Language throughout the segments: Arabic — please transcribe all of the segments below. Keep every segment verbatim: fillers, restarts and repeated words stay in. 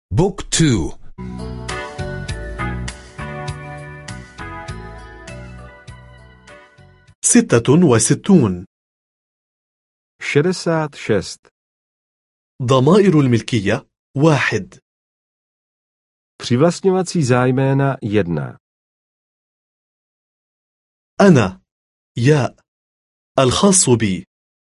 بوك تو. ستة وستون. šedesát šest. ضمائر الملكية واحد. Přivlastňovací zájména jedna. أنا يا الخاص بي.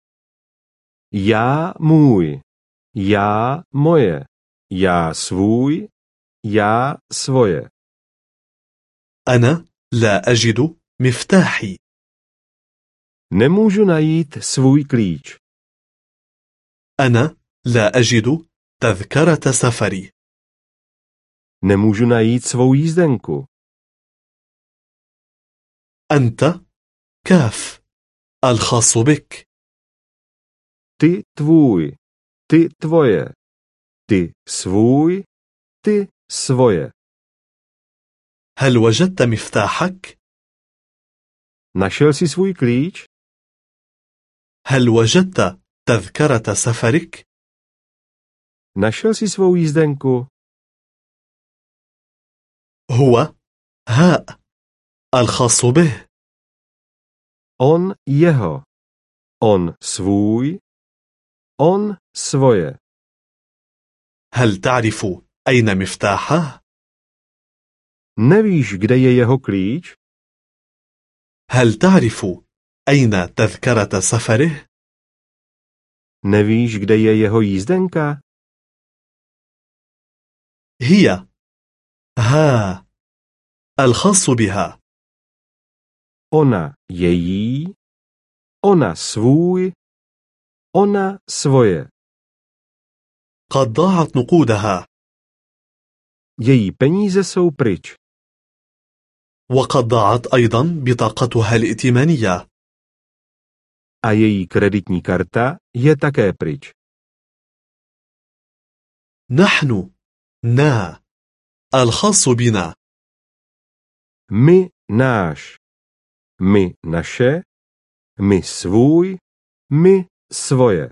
Já můj, já moje, já svůj, já svoje. أنا لا أجد مفتاحي. Nemůžu najít svůj klíč. أنا لا أجد تذكرة سفري. Nemůžu najít svou jízdenku. أنت كاف الخاص بك. Ty tvůj, ty tvoje, ty svůj, ty svoje. هل وجدت مفتاحك؟ Našel jsi svůj klíč? هل وجدت تذكرة سفرك؟ Našel jsi svou jízdenku? هو هاء الخاص به. On jeho, on svůj, on svoje. هل تعرف أين مفتاحه؟ Nevíš, kde je jeho klíč? هل تعرف أين تذكرة سفره؟ Nevíš, kde je jeho jízdenka? هي ها الخاص بها. Ona její, ona svůj, ona svoje. قد ضاعت نقودها. Její peníze jsou pryč. وقد ضاعت أيضا بطاقتها الائتمانية. A její kreditní karta je také pryč. نحن نا الخاص بنا. My náš, my naše, my svůj, my svoje.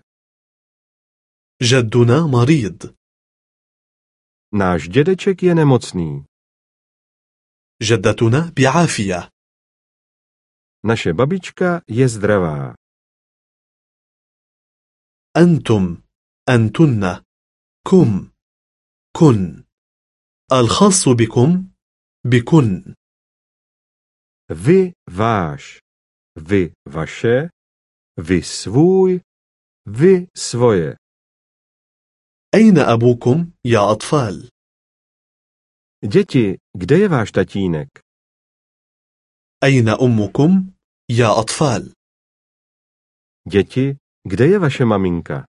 جدنا مريض. Náš dědeček je nemocný. جدتنا بعافية. Naše babička je zdravá. أنتم أنتن كم كن. الخاص بكم بكن. Vy váš, vy vaše, vy svůj, vy svoje. أين أبوكم يا أطفال؟ Děti, kde je váš tatínek? أين أمكم يا أطفال؟ Děti, kde je vaše maminka?